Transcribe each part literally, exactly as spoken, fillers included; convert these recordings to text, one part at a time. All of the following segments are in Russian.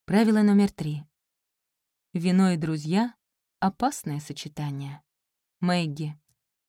Правило номер три. Вино и друзья — опасное сочетание. Мэгги.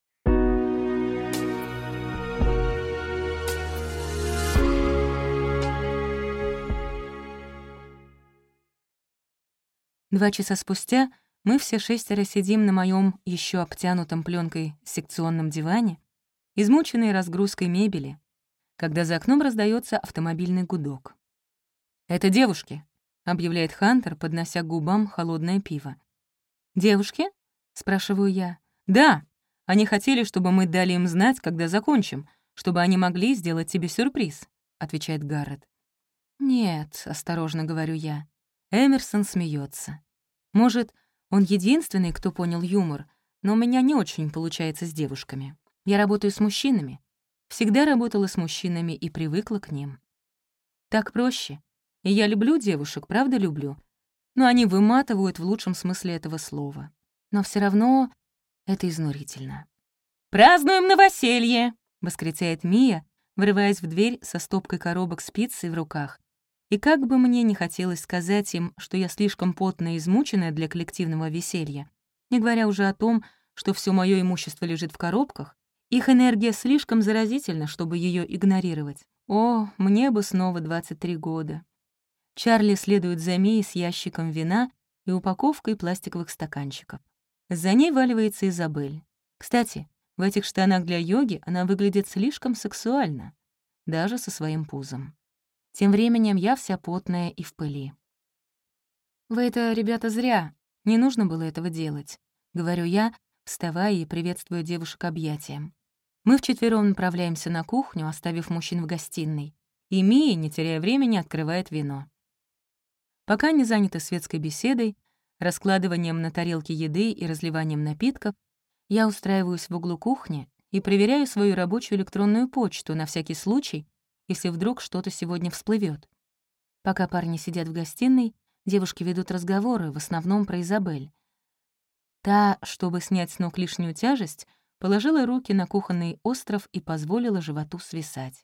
Два часа спустя мы все шестеро сидим на моем еще обтянутом пленкой секционном диване, измученные разгрузкой мебели, когда за окном раздается автомобильный гудок. «Это девушки», — объявляет Хантер, поднося к губам холодное пиво. «Девушки?» — спрашиваю я. «Да, они хотели, чтобы мы дали им знать, когда закончим, чтобы они могли сделать тебе сюрприз», — отвечает Гаррет. «Нет», — осторожно говорю я. Эмерсон смеется. Может, он единственный, кто понял юмор, но у меня не очень получается с девушками. Я работаю с мужчинами. Всегда работала с мужчинами и привыкла к ним. Так проще. И я люблю девушек, правда люблю. Но они выматывают в лучшем смысле этого слова. Но все равно это изнурительно. «Празднуем новоселье!» — восклицает Мия, врываясь в дверь со стопкой коробок с пиццей в руках. И как бы мне не хотелось сказать им, что я слишком потная и измученная для коллективного веселья, не говоря уже о том, что все мое имущество лежит в коробках, их энергия слишком заразительна, чтобы ее игнорировать. О, мне бы снова двадцать три года. Чарли следует за Мией с ящиком вина и упаковкой пластиковых стаканчиков. За ней валивается Изабель. Кстати, в этих штанах для йоги она выглядит слишком сексуально, даже со своим пузом. Тем временем я вся потная и в пыли. «Вы это, ребята, зря. Не нужно было этого делать», — говорю я, вставая и приветствуя девушек объятием. Мы вчетвером направляемся на кухню, оставив мужчин в гостиной, и Мия, не теряя времени, открывает вино. Пока не заняты светской беседой, раскладыванием на тарелке еды и разливанием напитков, я устраиваюсь в углу кухни и проверяю свою рабочую электронную почту на всякий случай, если вдруг что-то сегодня всплывет. Пока парни сидят в гостиной, девушки ведут разговоры, в основном про Изабель. Та, чтобы снять с ног лишнюю тяжесть, положила руки на кухонный остров и позволила животу свисать.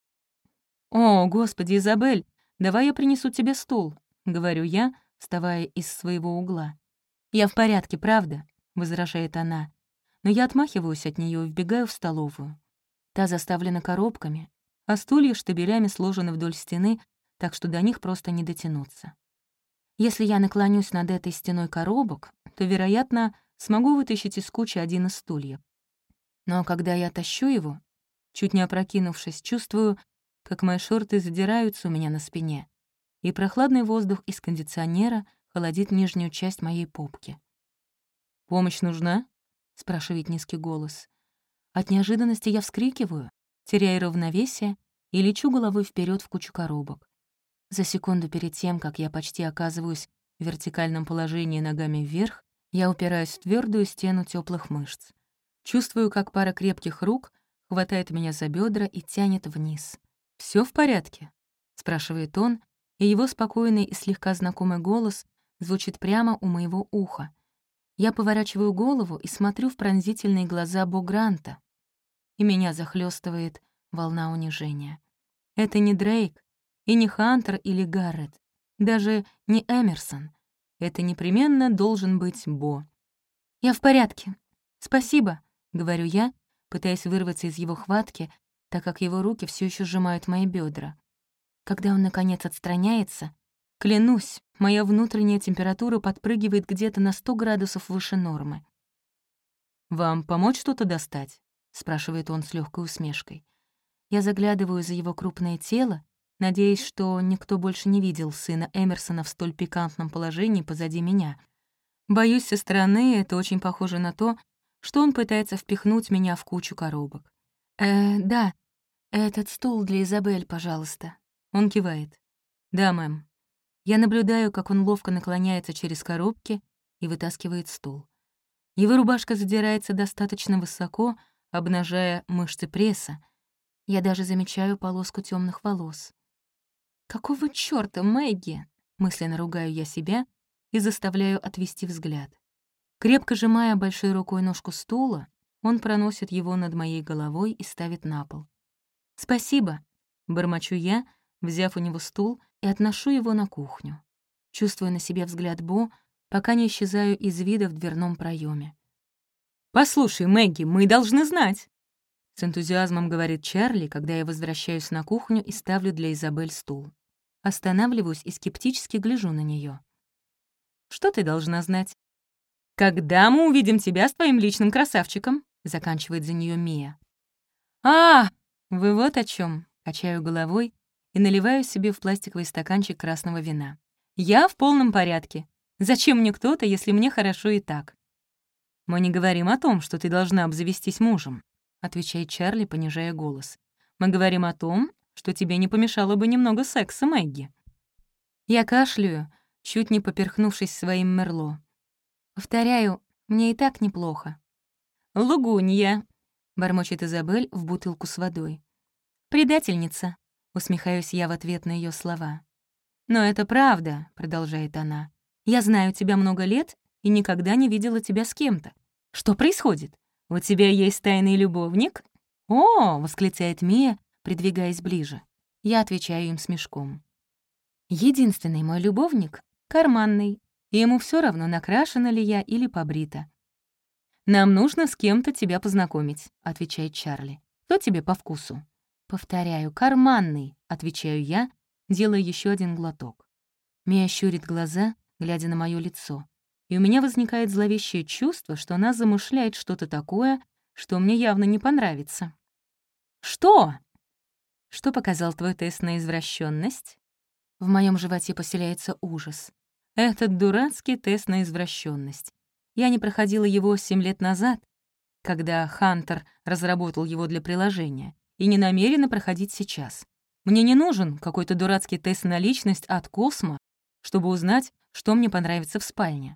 «О, господи, Изабель, давай я принесу тебе стул», — говорю я, вставая из своего угла. «Я в порядке, правда?» — возражает она. Но я отмахиваюсь от нее и вбегаю в столовую. Та заставлена коробками, а стулья штабелями сложены вдоль стены, так что до них просто не дотянуться. Если я наклонюсь над этой стеной коробок, то, вероятно, смогу вытащить из кучи один из стульев. Но когда я тащу его, чуть не опрокинувшись, чувствую, как мои шорты задираются у меня на спине, и прохладный воздух из кондиционера холодит нижнюю часть моей попки. «Помощь нужна?» — спрашивает низкий голос. От неожиданности я вскрикиваю, теряя равновесие, и лечу головой вперед в кучу коробок. За секунду перед тем, как я почти оказываюсь в вертикальном положении ногами вверх, я упираюсь в твердую стену теплых мышц. Чувствую, как пара крепких рук хватает меня за бедра и тянет вниз. Все в порядке?» — спрашивает он, и его спокойный и слегка знакомый голос звучит прямо у моего уха. Я поворачиваю голову и смотрю в пронзительные глаза Бо Гранта, и меня захлестывает волна унижения. Это не Дрейк, и не Хантер или Гаррет, даже не Эмерсон. Это непременно должен быть Бо. «Я в порядке. Спасибо», — говорю я, пытаясь вырваться из его хватки, так как его руки все еще сжимают мои бедра. Когда он, наконец, отстраняется, клянусь, моя внутренняя температура подпрыгивает где-то на сто градусов выше нормы. «Вам помочь что-то достать?» — спрашивает он с легкой усмешкой. Я заглядываю за его крупное тело, надеясь, что никто больше не видел сына Эмерсона в столь пикантном положении позади меня. Боюсь, со стороны это очень похоже на то, что он пытается впихнуть меня в кучу коробок. «Э, да, этот стул для Изабель, пожалуйста». Он кивает. «Да, мэм». Я наблюдаю, как он ловко наклоняется через коробки и вытаскивает стул. Его рубашка задирается достаточно высоко, обнажая мышцы пресса. Я даже замечаю полоску темных волос. «Какого чёрта, Мэгги?» — мысленно ругаю я себя и заставляю отвести взгляд. Крепко сжимая большой рукой ножку стула, он проносит его над моей головой и ставит на пол. «Спасибо», — бормочу я, взяв у него стул и отношу его на кухню. чувствуя на себе взгляд Бо, пока не исчезаю из вида в дверном проеме. «Послушай, Мэгги, мы должны знать!» С энтузиазмом говорит Чарли, когда я возвращаюсь на кухню и ставлю для Изабель стул. Останавливаюсь и скептически гляжу на нее. «Что ты должна знать?» «Когда мы увидим тебя с твоим личным красавчиком?» — заканчивает за нее Мия. «А, вы вот о чем. Качаю головой и наливаю себе в пластиковый стаканчик красного вина. «Я в полном порядке. Зачем мне кто-то, если мне хорошо и так?» «Мы не говорим о том, что ты должна обзавестись мужем», — отвечает Чарли, понижая голос. «Мы говорим о том, что тебе не помешало бы немного секса, Мэгги». Я кашляю, чуть не поперхнувшись своим мерло. Повторяю, мне и так неплохо. «Лугунья», — бормочет Изабель в бутылку с водой. «Предательница», — усмехаюсь я в ответ на ее слова. «Но это правда», — продолжает она. «Я знаю тебя много лет и никогда не видела тебя с кем-то. Что происходит? У тебя есть тайный любовник?» «О!» — восклицает Мия, придвигаясь ближе. Я отвечаю им смешком. «Единственный мой любовник — карманный, и ему все равно, накрашена ли я или побрита». «Нам нужно с кем-то тебя познакомить», — отвечает Чарли. «Кто тебе по вкусу?» «Повторяю, карманный», — отвечаю я, делая еще один глоток. Мия щурит глаза, глядя на мое лицо, и у меня возникает зловещее чувство, что она замышляет что-то такое, что мне явно не понравится. «Что?» «Что показал твой тест на извращенность? В моем животе поселяется ужас. Этот дурацкий тест на извращенность. Я не проходила его семь лет назад, когда Хантер разработал его для приложения, и не намерена проходить сейчас. Мне не нужен какой-то дурацкий тест на личность от Космо, чтобы узнать, что мне понравится в спальне.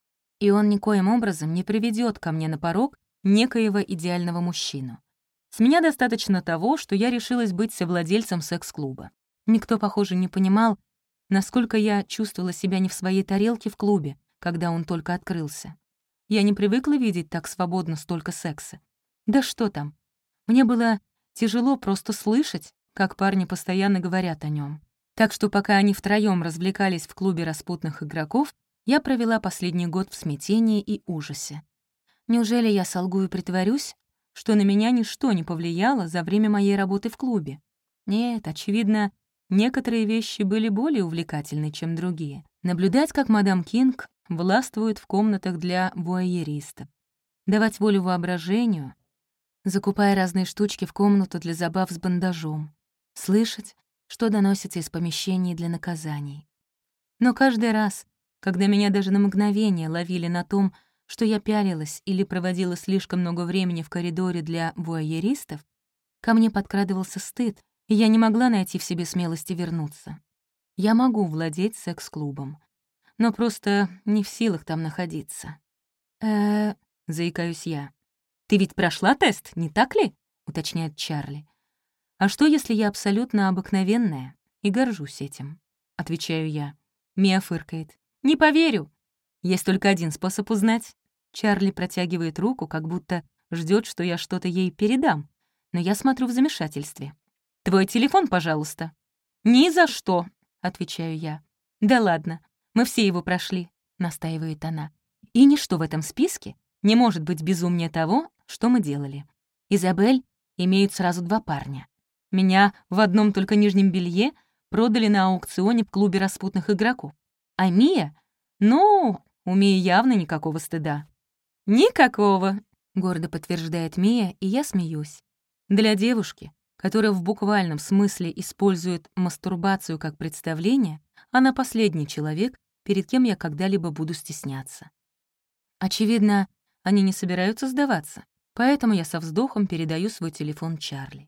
И он никоим образом не приведет ко мне на порог некоего идеального мужчину. С меня достаточно того, что я решилась быть совладельцем секс-клуба. Никто, похоже, не понимал, насколько я чувствовала себя не в своей тарелке в клубе, когда он только открылся. Я не привыкла видеть так свободно столько секса. Да что там. Мне было тяжело просто слышать, как парни постоянно говорят о нем. Так что пока они втроём развлекались в клубе распутных игроков, я провела последний год в смятении и ужасе. Неужели я солгу и притворюсь, что на меня ничто не повлияло за время моей работы в клубе? Нет, очевидно, некоторые вещи были более увлекательны, чем другие. Наблюдать, как мадам Кинг властвует в комнатах для вуайеристов. Давать волю воображению, закупая разные штучки в комнату для забав с бандажом. Слышать, что доносится из помещений для наказаний. Но каждый раз, когда меня даже на мгновение ловили на том, что я пялилась или проводила слишком много времени в коридоре для вуайеристов, ко мне подкрадывался стыд, и я не могла найти в себе смелости вернуться. Я могу владеть секс-клубом, но просто не в силах там находиться. э заикаюсь я. «Ты ведь прошла тест, не так ли?» — уточняет Чарли. «А что, если я абсолютно обыкновенная и горжусь этим?» — отвечаю я. Мия фыркает. «Не поверю. Есть только один способ узнать». Чарли протягивает руку, как будто ждет, что я что-то ей передам, но я смотрю в замешательстве. «Твой телефон, пожалуйста». «Ни за что», — отвечаю я. «Да ладно, мы все его прошли», — настаивает она. «И ничто в этом списке не может быть безумнее того, что мы делали. Изабель имеют сразу два парня. Меня в одном только нижнем белье продали на аукционе в клубе распутных игроков. А Мия? Ну, у Мии явно никакого стыда». «Никакого», — гордо подтверждает Мия, и я смеюсь. Для девушки, которая в буквальном смысле использует мастурбацию как представление, она последний человек, перед кем я когда-либо буду стесняться. Очевидно, они не собираются сдаваться, поэтому я со вздохом передаю свой телефон Чарли.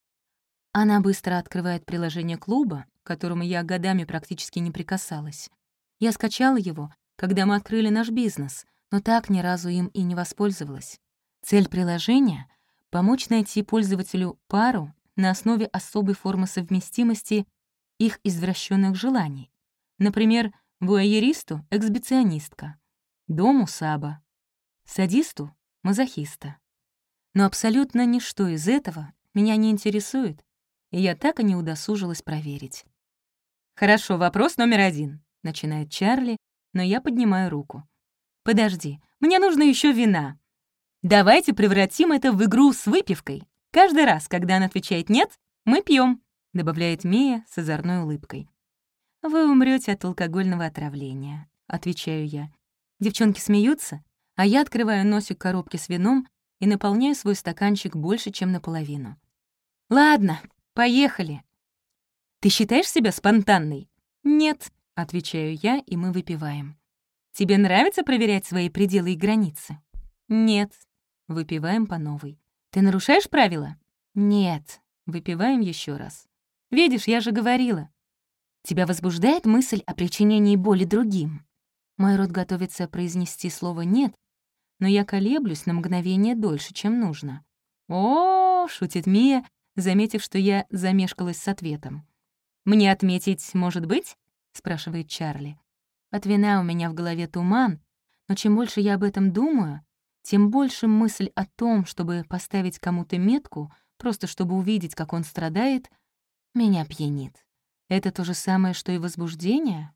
Она быстро открывает приложение клуба, к которому я годами практически не прикасалась. Я скачала его, когда мы открыли наш бизнес, но так ни разу им и не воспользовалась. Цель приложения — помочь найти пользователю пару на основе особой формы совместимости их извращенных желаний. Например, вуайеристу — эксбиционистка, дому — саба, садисту — мазохиста. Но абсолютно ничто из этого меня не интересует, и я так и не удосужилась проверить. «Хорошо, вопрос номер один. — начинает Чарли, но я поднимаю руку. «Подожди, мне нужно еще вина. Давайте превратим это в игру с выпивкой. Каждый раз, когда она отвечает «нет», мы пьем, добавляет Мия с озорной улыбкой. «Вы умрете от алкогольного отравления», — отвечаю я. Девчонки смеются, а я открываю носик коробки с вином и наполняю свой стаканчик больше, чем наполовину. «Ладно, поехали». «Ты считаешь себя спонтанной?» «Нет», — отвечаю я, и мы выпиваем. «Тебе нравится проверять свои пределы и границы?» «Нет». Выпиваем по новой. «Ты нарушаешь правила?» «Нет». Выпиваем еще раз. «Видишь, я же говорила». «Тебя возбуждает мысль о причинении боли другим?» Мой рот готовится произнести слово «нет», но я колеблюсь на мгновение дольше, чем нужно. «О, — шутит Мия, заметив, что я замешкалась с ответом. «Мне отметить, может быть?» — спрашивает Чарли. От вина у меня в голове туман, но чем больше я об этом думаю, тем больше мысль о том, чтобы поставить кому-то метку, просто чтобы увидеть, как он страдает, меня пьянит. Это то же самое, что и возбуждение?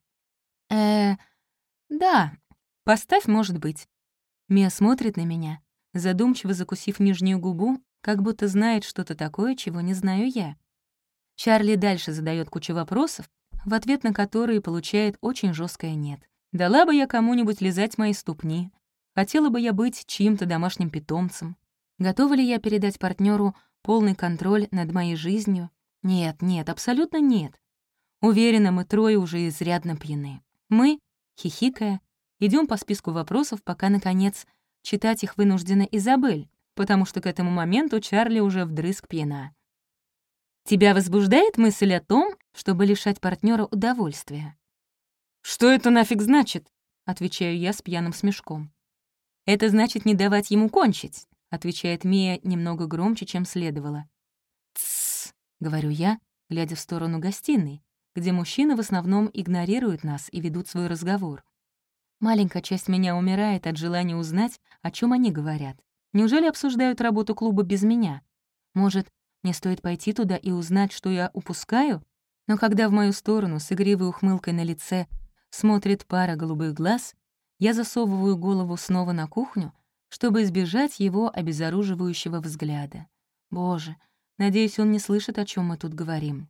э да, поставь, может быть. Мия смотрит на меня, задумчиво закусив нижнюю губу, как будто знает что-то такое, чего не знаю я. Чарли дальше задает кучу вопросов, в ответ на которые получает очень жесткое «нет». Дала бы я кому-нибудь лизать мои ступни, хотела бы я быть чьим-то домашним питомцем, готова ли я передать партнеру полный контроль над моей жизнью? Нет, нет, абсолютно нет. Уверена, мы трое уже изрядно пьяны. Мы, хихикая, идем по списку вопросов, пока, наконец, читать их вынуждена Изабель, потому что к этому моменту Чарли уже вдрызг пьяна. «Тебя возбуждает мысль о том, чтобы лишать партнера удовольствия?» «Что это нафиг значит?» — отвечаю я с пьяным смешком. «Это значит не давать ему кончить», — отвечает Мия немного громче, чем следовало. «Тссс», — говорю я, глядя в сторону гостиной, где мужчины в основном игнорируют нас и ведут свой разговор. Маленькая часть меня умирает от желания узнать, о чем они говорят. Неужели обсуждают работу клуба без меня? Может, мне стоит пойти туда и узнать, что я упускаю? Но когда в мою сторону с игривой ухмылкой на лице смотрит пара голубых глаз, я засовываю голову снова на кухню, чтобы избежать его обезоруживающего взгляда. Боже, надеюсь, он не слышит, о чем мы тут говорим.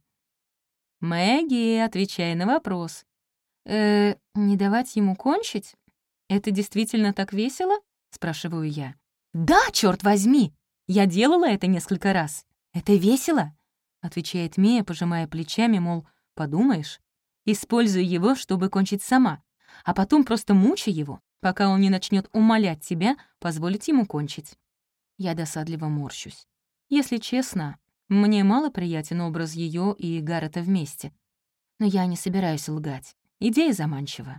«Мэгги, отвечай на вопрос». «Э, не давать ему кончить? Это действительно так весело?» — спрашиваю я. «Да, черт возьми! Я делала это несколько раз. Это весело?» — отвечает Мия, пожимая плечами, мол, подумаешь. «Используй его, чтобы кончить сама, а потом просто мучай его, пока он не начнет умолять тебя позволить ему кончить». Я досадливо морщусь. Если честно, мне мало приятен образ ее и Гаррета вместе. Но я не собираюсь лгать. Идея заманчива.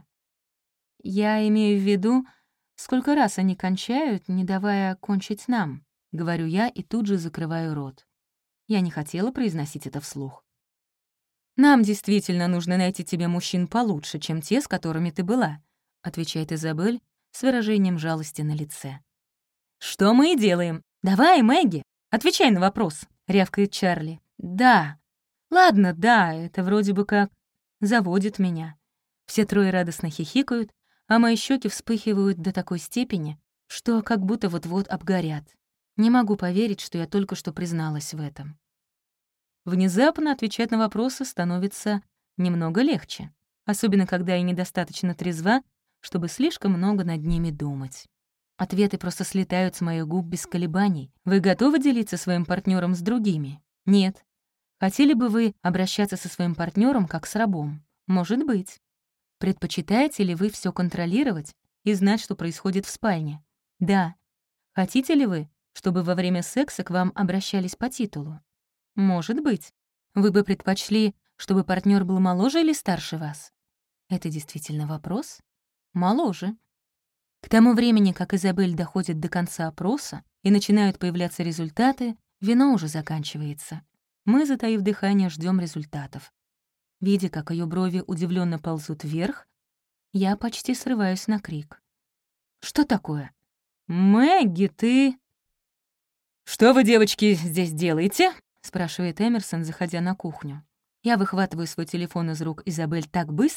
«Я имею в виду, сколько раз они кончают, не давая кончить нам», — говорю я и тут же закрываю рот. Я не хотела произносить это вслух. «Нам действительно нужно найти тебе мужчин получше, чем те, с которыми ты была», — отвечает Изабель с выражением жалости на лице. «Что мы и делаем. Давай, Мэгги, отвечай на вопрос», — рявкает Чарли. «Да. Ладно, да, это вроде бы как заводит меня». Все трое радостно хихикают, а мои щеки вспыхивают до такой степени, что как будто вот-вот обгорят. Не могу поверить, что я только что призналась в этом. Внезапно отвечать на вопросы становится немного легче, особенно когда я недостаточно трезва, чтобы слишком много над ними думать. Ответы просто слетают с моих губ без колебаний. Вы готовы делиться своим партнером с другими? Нет. Хотели бы вы обращаться со своим партнером как с рабом? Может быть. Предпочитаете ли вы все контролировать и знать, что происходит в спальне? Да. Хотите ли вы, чтобы во время секса к вам обращались по титулу? Может быть. Вы бы предпочли, чтобы партнер был моложе или старше вас? Это действительно вопрос? Моложе. К тому времени, как Изабель доходит до конца опроса и начинают появляться результаты, вино уже заканчивается. Мы, затаив дыхание, ждем результатов. Видя, как ее брови удивленно ползут вверх, я почти срываюсь на крик. «Что такое?» «Мэгги, ты...» «Что вы, девочки, здесь делаете?» — спрашивает Эмерсон, заходя на кухню. Я выхватываю свой телефон из рук Изабель так быстро,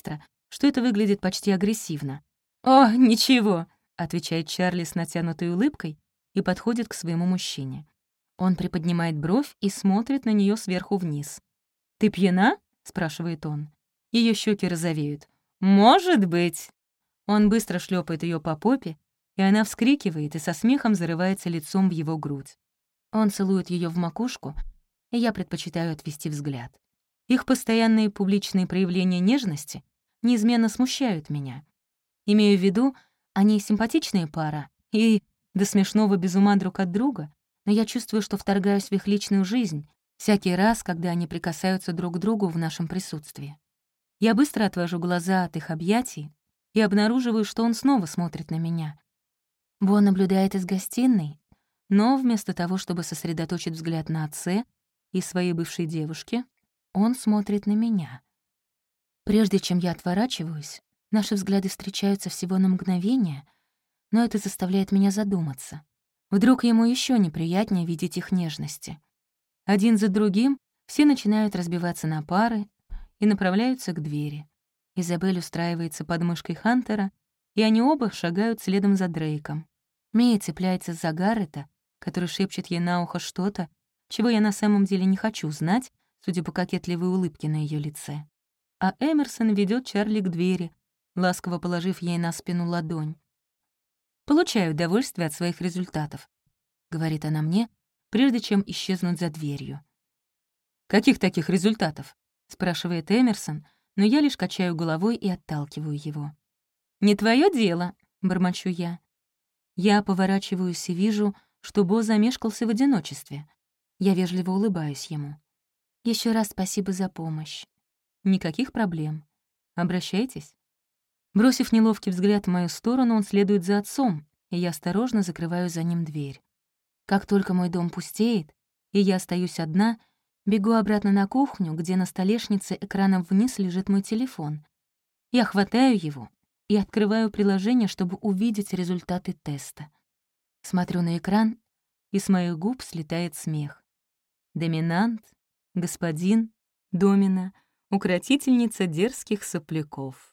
что это выглядит почти агрессивно. «О, ничего», — отвечает Чарли с натянутой улыбкой и подходит к своему мужчине. Он приподнимает бровь и смотрит на нее сверху вниз. «Ты пьяна?» — спрашивает он. Ее щеки розовеют. «Может быть». Он быстро шлепает ее по попе, и она вскрикивает и со смехом зарывается лицом в его грудь. Он целует ее в макушку, и я предпочитаю отвести взгляд. Их постоянные публичные проявления нежности неизменно смущают меня. Имею в виду, они симпатичная пара и до смешного без ума друг от друга, но я чувствую, что вторгаюсь в их личную жизнь всякий раз, когда они прикасаются друг к другу в нашем присутствии. Я быстро отвожу глаза от их объятий и обнаруживаю, что он снова смотрит на меня. Бо наблюдает из гостиной, но вместо того, чтобы сосредоточить взгляд на отце и своей бывшей девушке, он смотрит на меня. Прежде чем я отворачиваюсь, наши взгляды встречаются всего на мгновение, но это заставляет меня задуматься. Вдруг ему еще неприятнее видеть их нежности. Один за другим все начинают разбиваться на пары и направляются к двери. Изабель устраивается под мышкой Хантера, и они оба шагают следом за Дрейком. Мия цепляется за Гаррета, который шепчет ей на ухо что-то, чего я на самом деле не хочу знать, судя по кокетливой улыбке на ее лице. А Эмерсон ведет Чарли к двери, ласково положив ей на спину ладонь. «Получаю удовольствие от своих результатов», — говорит она мне, прежде чем исчезнуть за дверью. «Каких таких результатов?» — спрашивает Эмерсон, но я лишь качаю головой и отталкиваю его. «Не твое дело», — бормочу я. Я поворачиваюсь и вижу, что Бо замешкался в одиночестве. Я вежливо улыбаюсь ему. Еще раз спасибо за помощь. Никаких проблем. Обращайтесь. Бросив неловкий взгляд в мою сторону, он следует за отцом, и я осторожно закрываю за ним дверь. Как только мой дом пустеет, и я остаюсь одна, бегу обратно на кухню, где на столешнице экраном вниз лежит мой телефон. Я хватаю его и открываю приложение, чтобы увидеть результаты теста. Смотрю на экран, и с моих губ слетает смех. Доминант, господин, домина, укротительница дерзких сопляков.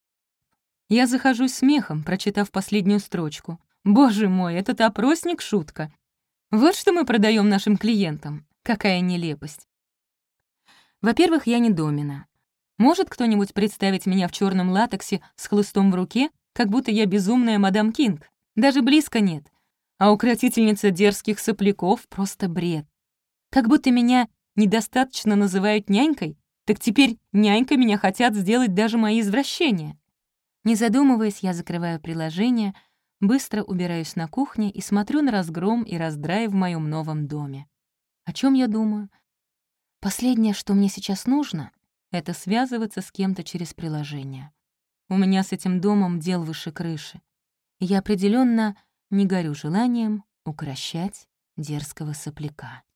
Я захожусь смехом, прочитав последнюю строчку. Боже мой, этот опросник — шутка. Вот что мы продаем нашим клиентам. Какая нелепость. Во-первых, я не домина. Может кто-нибудь представить меня в черном латексе с хлыстом в руке, как будто я безумная мадам Кинг? Даже близко нет. А укротительница дерзких сопляков — просто бред. Как будто меня недостаточно называют нянькой, так теперь нянькой меня хотят сделать даже мои извращения. Не задумываясь, я закрываю приложение, быстро убираюсь на кухне и смотрю на разгром и раздрай в моем новом доме. О чем я думаю? Последнее, что мне сейчас нужно, это связываться с кем-то через приложение. У меня с этим домом дел выше крыши. И я определенно не горю желанием укрощать дерзкого сопляка.